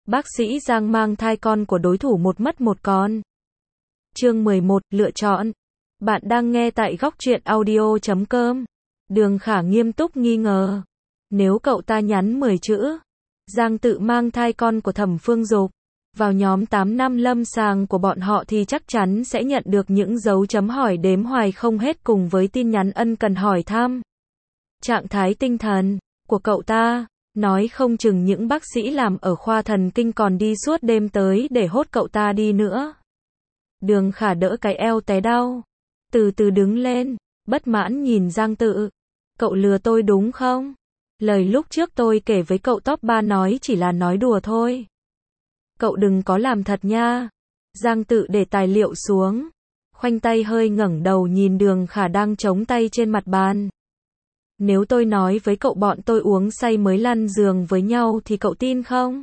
Bác sĩ Giang mang thai con của đối thủ một mất một con. Chương 11, lựa chọn. Bạn đang nghe tại góc truyện audio.com. Đường Khả nghiêm túc nghi ngờ. Nếu cậu ta nhắn 10 chữ, Giang tự mang thai con của Thẩm Phương Dục, vào nhóm 8 năm lâm sàng của bọn họ thì chắc chắn sẽ nhận được những dấu chấm hỏi đếm hoài không hết cùng với tin nhắn ân cần hỏi thăm. Trạng thái tinh thần của cậu ta, nói không chừng những bác sĩ làm ở khoa thần kinh còn đi suốt đêm tới để hốt cậu ta đi nữa. Đường Khả đỡ cái eo té đau, từ từ đứng lên, bất mãn nhìn Giang Tự. Cậu lừa tôi đúng không? Lời lúc trước tôi kể với cậu top 3 nói chỉ là nói đùa thôi. Cậu đừng có làm thật nha. Giang Tự để tài liệu xuống, khoanh tay hơi ngẩng đầu nhìn Đường Khả đang chống tay trên mặt bàn. Nếu tôi nói với cậu bọn tôi uống say mới lăn giường với nhau thì cậu tin không?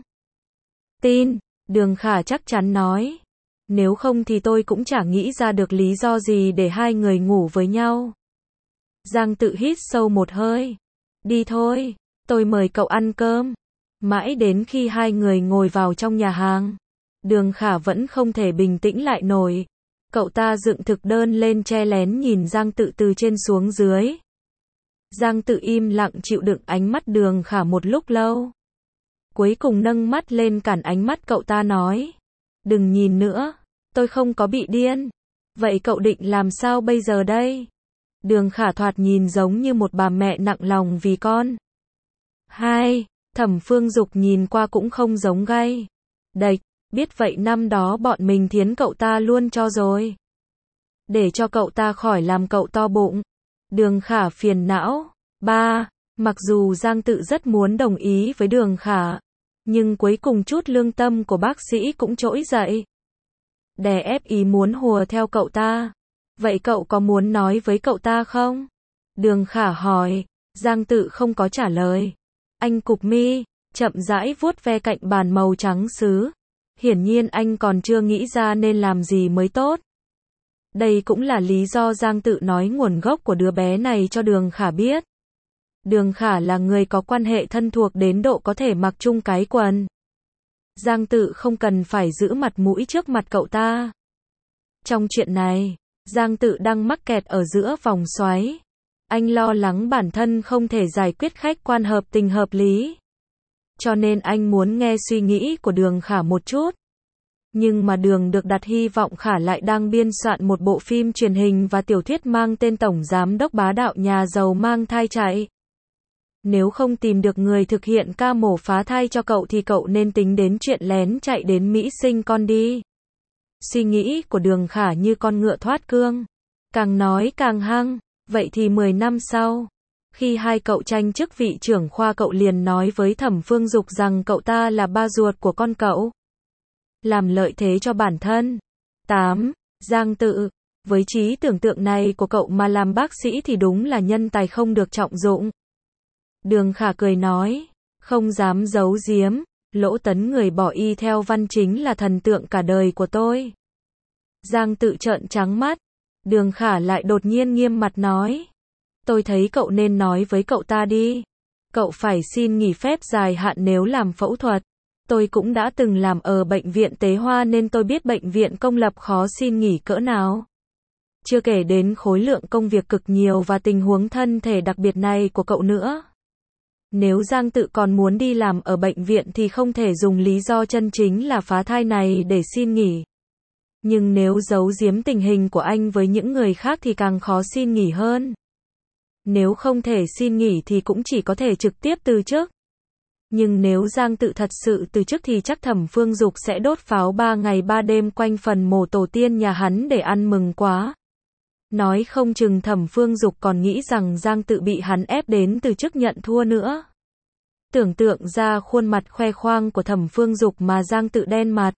Tin, Đường Khả chắc chắn nói. Nếu không thì tôi cũng chả nghĩ ra được lý do gì để hai người ngủ với nhau. Giang Tự hít sâu một hơi. Đi thôi, tôi mời cậu ăn cơm. Mãi đến khi hai người ngồi vào trong nhà hàng, Đường Khả vẫn không thể bình tĩnh lại nổi. Cậu ta dựng thực đơn lên che lén nhìn Giang Tự từ trên xuống dưới. Giang Tự im lặng chịu đựng ánh mắt Đường Khả một lúc lâu. Cuối cùng nâng mắt lên cản ánh mắt cậu ta nói. Đừng nhìn nữa, tôi không có bị điên. Vậy cậu định làm sao bây giờ đây? Đường Khả thoạt nhìn giống như một bà mẹ nặng lòng vì con. Hai, Thẩm Phương Dục nhìn qua cũng không giống gay. Đệch, biết vậy năm đó bọn mình thiến cậu ta luôn cho rồi. Để cho cậu ta khỏi làm cậu to bụng. Đường Khả phiền não. Ba, mặc dù Giang Tự rất muốn đồng ý với Đường Khả, nhưng cuối cùng chút lương tâm của bác sĩ cũng trỗi dậy. Đè ép ý muốn hùa theo cậu ta. Vậy cậu có muốn nói với cậu ta không? Đường Khả hỏi. Giang Tự không có trả lời. Anh cụp mi, chậm rãi vuốt ve cạnh bàn màu trắng sứ. Hiển nhiên anh còn chưa nghĩ ra nên làm gì mới tốt. Đây cũng là lý do Giang Tự nói nguồn gốc của đứa bé này cho Đường Khả biết. Đường Khả là người có quan hệ thân thuộc đến độ có thể mặc chung cái quần. Giang Tự không cần phải giữ mặt mũi trước mặt cậu ta. Trong chuyện này, Giang Tự đang mắc kẹt ở giữa vòng xoáy. Anh lo lắng bản thân không thể giải quyết khách quan hợp tình hợp lý. Cho nên anh muốn nghe suy nghĩ của Đường Khả một chút. Nhưng mà Đường được đặt hy vọng Khả lại đang biên soạn một bộ phim truyền hình và tiểu thuyết mang tên Tổng Giám đốc bá đạo nhà giàu mang thai chạy. Nếu không tìm được người thực hiện ca mổ phá thai cho cậu thì cậu nên tính đến chuyện lén chạy đến Mỹ sinh con đi. Suy nghĩ của Đường Khả như con ngựa thoát cương. Càng nói càng hăng. Vậy thì 10 năm sau, khi hai cậu tranh chức vị trưởng khoa cậu liền nói với Thẩm Phương Dục rằng cậu ta là ba ruột của con cậu. Làm lợi thế cho bản thân. 8. Giang Tự, với trí tưởng tượng này của cậu mà làm bác sĩ thì đúng là nhân tài không được trọng dụng. Đường Khả cười nói, không dám giấu giếm, Lỗ Tấn người bỏ y theo văn chính là thần tượng cả đời của tôi. Giang Tự trợn trắng mắt. Đường Khả lại đột nhiên nghiêm mặt nói. Tôi thấy cậu nên nói với cậu ta đi. Cậu phải xin nghỉ phép dài hạn nếu làm phẫu thuật. Tôi cũng đã từng làm ở bệnh viện Tế Hoa nên tôi biết bệnh viện công lập khó xin nghỉ cỡ nào. Chưa kể đến khối lượng công việc cực nhiều và tình huống thân thể đặc biệt này của cậu nữa. Nếu Giang Tự còn muốn đi làm ở bệnh viện thì không thể dùng lý do chân chính là phá thai này để xin nghỉ. Nhưng nếu giấu giếm tình hình của anh với những người khác thì càng khó xin nghỉ hơn. Nếu không thể xin nghỉ thì cũng chỉ có thể trực tiếp từ chức. Nhưng nếu Giang Tự thật sự từ chức thì chắc Thẩm Phương Dục sẽ đốt pháo 3 ngày 3 đêm quanh phần mộ tổ tiên nhà hắn để ăn mừng quá. Nói không chừng Thẩm Phương Dục còn nghĩ rằng Giang Tự bị hắn ép đến từ chức nhận thua nữa. Tưởng tượng ra khuôn mặt khoe khoang của Thẩm Phương Dục mà Giang Tự đen mặt.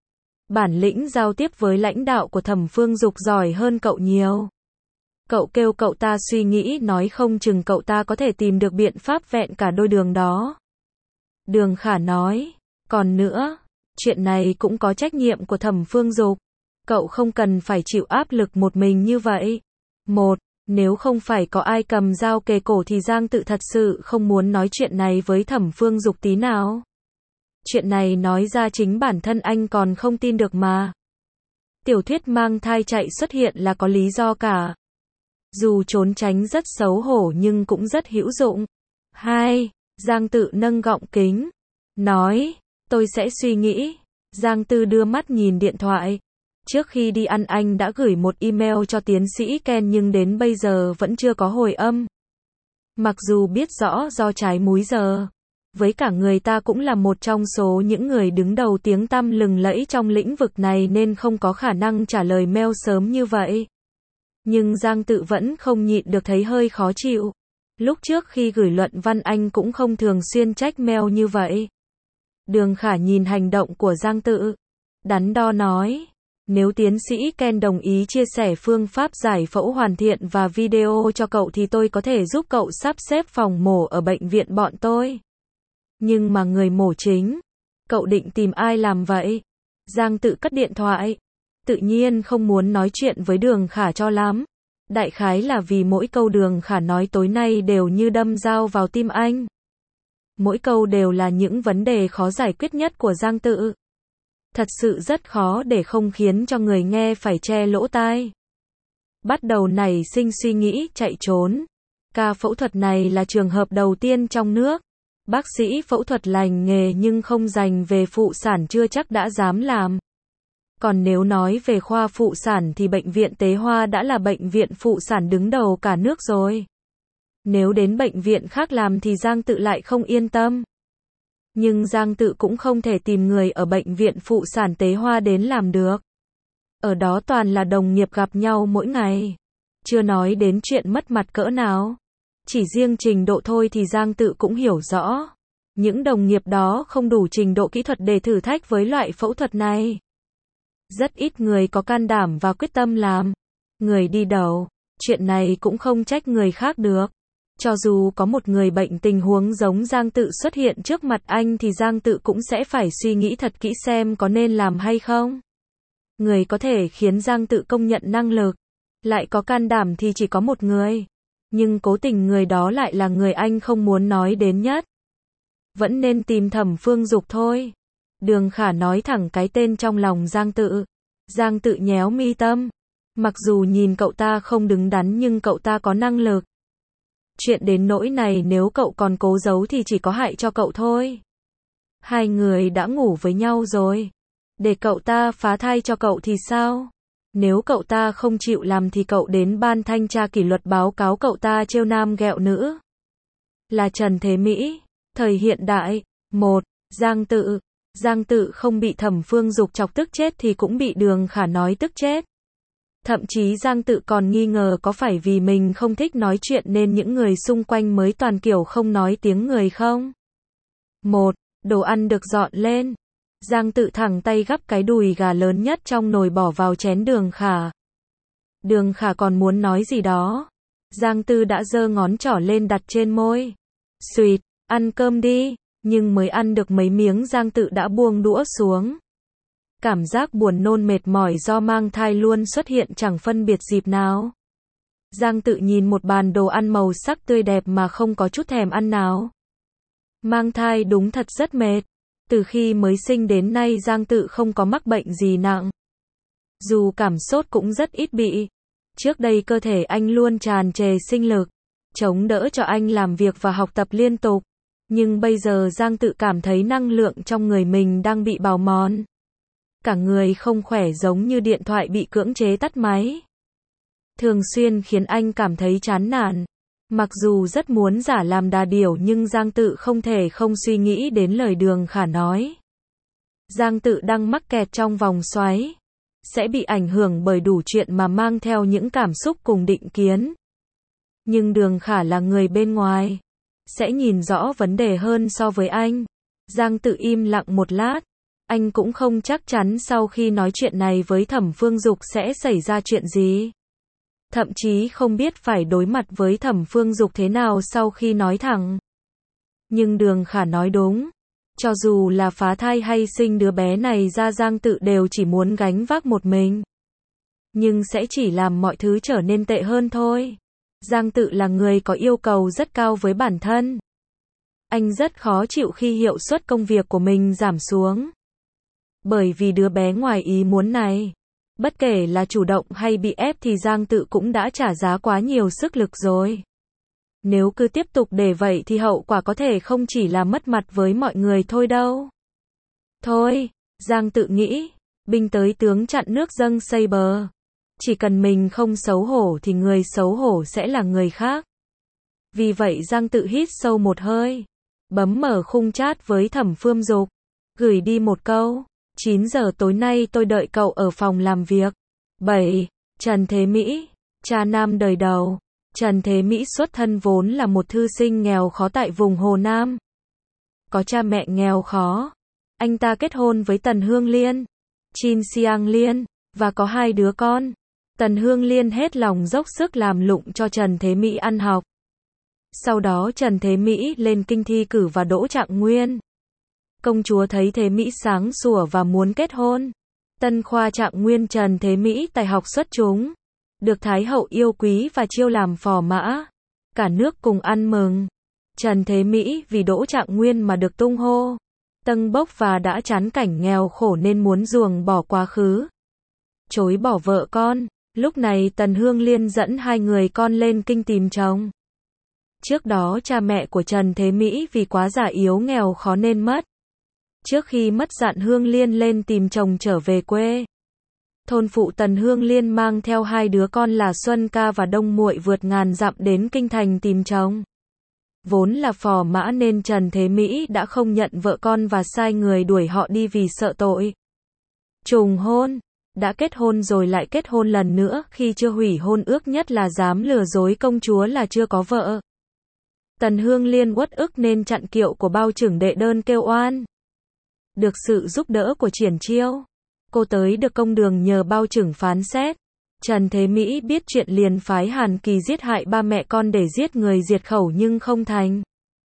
Bản lĩnh giao tiếp với lãnh đạo của Thẩm Phương Dục giỏi hơn cậu nhiều. Cậu kêu cậu ta suy nghĩ nói không chừng cậu ta có thể tìm được biện pháp vẹn cả đôi đường đó. Đường Khả nói, còn nữa, chuyện này cũng có trách nhiệm của Thẩm Phương Dục. Cậu không cần phải chịu áp lực một mình như vậy. Một, nếu không phải có ai cầm dao kề cổ thì Giang Tự thật sự không muốn nói chuyện này với Thẩm Phương Dục tí nào. Chuyện này nói ra chính bản thân anh còn không tin được mà. Tiểu thuyết mang thai chạy xuất hiện là có lý do cả. Dù trốn tránh rất xấu hổ nhưng cũng rất hữu dụng. 2. Giang Tự nâng gọng kính. Nói, tôi sẽ suy nghĩ. Giang Tư đưa mắt nhìn điện thoại. Trước khi đi ăn anh đã gửi một email cho tiến sĩ Ken nhưng đến bây giờ vẫn chưa có hồi âm. Mặc dù biết rõ do trái múi giờ. Với cả người ta cũng là một trong số những người đứng đầu tiếng tăm lừng lẫy trong lĩnh vực này nên không có khả năng trả lời mail sớm như vậy. Nhưng Giang Tự vẫn không nhịn được thấy hơi khó chịu. Lúc trước khi gửi luận văn anh cũng không thường xuyên check mail như vậy. Đường Khả nhìn hành động của Giang Tự. Đắn đo nói. Nếu tiến sĩ Ken đồng ý chia sẻ phương pháp giải phẫu hoàn thiện và video cho cậu thì tôi có thể giúp cậu sắp xếp phòng mổ ở bệnh viện bọn tôi. Nhưng mà người mổ chính, cậu định tìm ai làm vậy? Giang Tự cất điện thoại. Tự nhiên không muốn nói chuyện với Đường Khả cho lắm. Đại khái là vì mỗi câu Đường Khả nói tối nay đều như đâm dao vào tim anh. Mỗi câu đều là những vấn đề khó giải quyết nhất của Giang Tự. Thật sự rất khó để không khiến cho người nghe phải che lỗ tai. Bắt đầu nảy sinh suy nghĩ chạy trốn. Ca phẫu thuật này là trường hợp đầu tiên trong nước. Bác sĩ phẫu thuật lành nghề nhưng không dành về phụ sản chưa chắc đã dám làm. Còn nếu nói về khoa phụ sản thì bệnh viện Tế Hoa đã là bệnh viện phụ sản đứng đầu cả nước rồi. Nếu đến bệnh viện khác làm thì Giang Tự lại không yên tâm. Nhưng Giang Tự cũng không thể tìm người ở bệnh viện phụ sản Tế Hoa đến làm được. Ở đó toàn là đồng nghiệp gặp nhau mỗi ngày. Chưa nói đến chuyện mất mặt cỡ nào. Chỉ riêng trình độ thôi thì Giang Tự cũng hiểu rõ. Những đồng nghiệp đó không đủ trình độ kỹ thuật để thử thách với loại phẫu thuật này. Rất ít người có can đảm và quyết tâm làm. Người đi đầu. Chuyện này cũng không trách người khác được. Cho dù có một người bệnh tình huống giống Giang Tự xuất hiện trước mặt anh thì Giang Tự cũng sẽ phải suy nghĩ thật kỹ xem có nên làm hay không. Người có thể khiến Giang Tự công nhận năng lực, lại có can đảm thì chỉ có một người. Nhưng cố tình người đó lại là người anh không muốn nói đến nhất. Vẫn nên tìm Thẩm Phương Dục thôi. Đường Khả nói thẳng cái tên trong lòng Giang Tự. Giang Tự nhéo mi tâm. Mặc dù nhìn cậu ta không đứng đắn nhưng cậu ta có năng lực. Chuyện đến nỗi này nếu cậu còn cố giấu thì chỉ có hại cho cậu thôi. Hai người đã ngủ với nhau rồi. Để cậu ta phá thai cho cậu thì sao? Nếu cậu ta không chịu làm thì cậu đến ban thanh tra kỷ luật báo cáo cậu ta trêu nam ghẹo nữ. Là Trần Thế Mỹ. Thời hiện đại. 1. Giang Tự. Giang Tự không bị Thẩm Phương Dục chọc tức chết thì cũng bị Đường Khả nói tức chết. Thậm chí Giang Tự còn nghi ngờ có phải vì mình không thích nói chuyện nên những người xung quanh mới toàn kiểu không nói tiếng người không? 1. Đồ ăn được dọn lên. Giang Tự thẳng tay gắp cái đùi gà lớn nhất trong nồi bỏ vào chén Đường Khả. Đường Khả còn muốn nói gì đó. Giang Tư đã giơ ngón trỏ lên đặt trên môi. Xuyệt, ăn cơm đi. Nhưng mới ăn được mấy miếng Giang Tự đã buông đũa xuống. Cảm giác buồn nôn mệt mỏi do mang thai luôn xuất hiện chẳng phân biệt dịp nào. Giang Tự nhìn một bàn đồ ăn màu sắc tươi đẹp mà không có chút thèm ăn nào. Mang thai đúng thật rất mệt. Từ khi mới sinh đến nay Giang Tự không có mắc bệnh gì nặng. Dù cảm sốt cũng rất ít bị. Trước đây cơ thể anh luôn tràn trề sinh lực, chống đỡ cho anh làm việc và học tập liên tục. Nhưng bây giờ Giang Tự cảm thấy năng lượng trong người mình đang bị bào mòn. Cả người không khỏe giống như điện thoại bị cưỡng chế tắt máy. Thường xuyên khiến anh cảm thấy chán nản. Mặc dù rất muốn giả làm đà điểu nhưng Giang Tự không thể không suy nghĩ đến lời Đường Khả nói. Giang Tự đang mắc kẹt trong vòng xoáy. Sẽ bị ảnh hưởng bởi đủ chuyện mà mang theo những cảm xúc cùng định kiến. Nhưng Đường Khả là người bên ngoài. Sẽ nhìn rõ vấn đề hơn so với anh. Giang Tự im lặng một lát. Anh cũng không chắc chắn sau khi nói chuyện này với Thẩm Phương Dục sẽ xảy ra chuyện gì. Thậm chí không biết phải đối mặt với Thẩm Phương Dục thế nào sau khi nói thẳng. Nhưng Đường Khả nói đúng. Cho dù là phá thai hay sinh đứa bé này ra Giang Tự đều chỉ muốn gánh vác một mình. Nhưng sẽ chỉ làm mọi thứ trở nên tệ hơn thôi. Giang Tự là người có yêu cầu rất cao với bản thân. Anh rất khó chịu khi hiệu suất công việc của mình giảm xuống. Bởi vì đứa bé ngoài ý muốn này, bất kể là chủ động hay bị ép thì Giang Tự cũng đã trả giá quá nhiều sức lực rồi. Nếu cứ tiếp tục để vậy thì hậu quả có thể không chỉ là mất mặt với mọi người thôi đâu. Thôi, Giang Tự nghĩ, binh tới tướng chặn nước dâng xây bờ. Chỉ cần mình không xấu hổ thì người xấu hổ sẽ là người khác. Vì vậy Giang Tự hít sâu một hơi, bấm mở khung chat với Thẩm Phương Dục, gửi đi một câu: 9 giờ tối nay tôi đợi cậu ở phòng làm việc. 7. Trần Thế Mỹ, cha nam đời đầu. Trần Thế Mỹ xuất thân vốn là một thư sinh nghèo khó tại vùng Hồ Nam. Có cha mẹ nghèo khó. Anh ta kết hôn với Tần Hương Liên, Chin Siang Liên, và có 2 đứa con. Tần Hương Liên hết lòng dốc sức làm lụng cho Trần Thế Mỹ ăn học. Sau đó Trần Thế Mỹ lên kinh thi cử và đỗ trạng nguyên. Công chúa thấy Thế Mỹ sáng sủa và muốn kết hôn. Tân khoa trạng nguyên Trần Thế Mỹ tài học xuất chúng, được Thái hậu yêu quý và chiêu làm phò mã. Cả nước cùng ăn mừng. Trần Thế Mỹ vì đỗ trạng nguyên mà được tung hô tâng bốc và đã chán cảnh nghèo khổ nên muốn ruồng bỏ quá khứ, chối bỏ vợ con. Lúc này Tần Hương Liên dẫn 2 người con lên kinh tìm chồng. Trước đó cha mẹ của Trần Thế Mỹ vì quá già yếu nghèo khó nên mất. Trước khi mất dặn Hương Liên lên tìm chồng trở về quê. Thôn phụ Tần Hương Liên mang theo 2 đứa con là Xuân Ca và Đông Muội vượt ngàn dặm đến kinh thành tìm chồng. Vốn là phò mã nên Trần Thế Mỹ đã không nhận vợ con và sai người đuổi họ đi vì sợ tội trùng hôn. Đã kết hôn rồi lại kết hôn lần nữa, khi chưa hủy hôn ước nhất là dám lừa dối công chúa là chưa có vợ. Tần Hương Liên uất ức nên chặn kiệu của bao trưởng đệ đơn kêu oan. Được sự giúp đỡ của Triển Chiêu, cô tới được công đường nhờ bao trưởng phán xét. Trần Thế Mỹ biết chuyện liền phái Hàn Kỳ giết hại 3 mẹ con để giết người diệt khẩu nhưng không thành.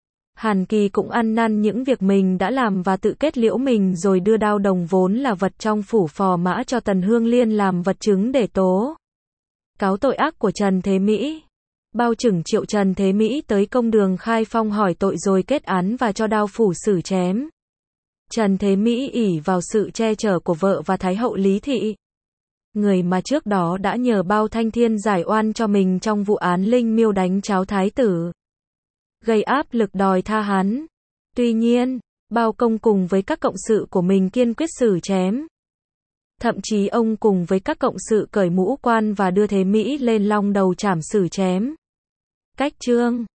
Hàn Kỳ cũng ăn năn những việc mình đã làm và tự kết liễu mình rồi đưa đao đồng vốn là vật trong phủ phò mã cho Tần Hương Liên làm vật chứng để tố cáo tội ác của Trần Thế Mỹ. Bao trưởng triệu Trần Thế Mỹ tới công đường khai phong hỏi tội rồi kết án và cho đao phủ xử chém. Trần Thế Mỹ ỷ vào sự che chở của vợ và Thái hậu Lý Thị, người mà trước đó đã nhờ Bao Thanh Thiên giải oan cho mình trong vụ án Linh Miêu đánh cháo thái tử, gây áp lực đòi tha hắn. Tuy nhiên, Bao Công cùng với các cộng sự của mình kiên quyết xử chém. Thậm chí ông cùng với các cộng sự cởi mũ quan và đưa Thế Mỹ lên long đầu chảm xử chém. Cách chương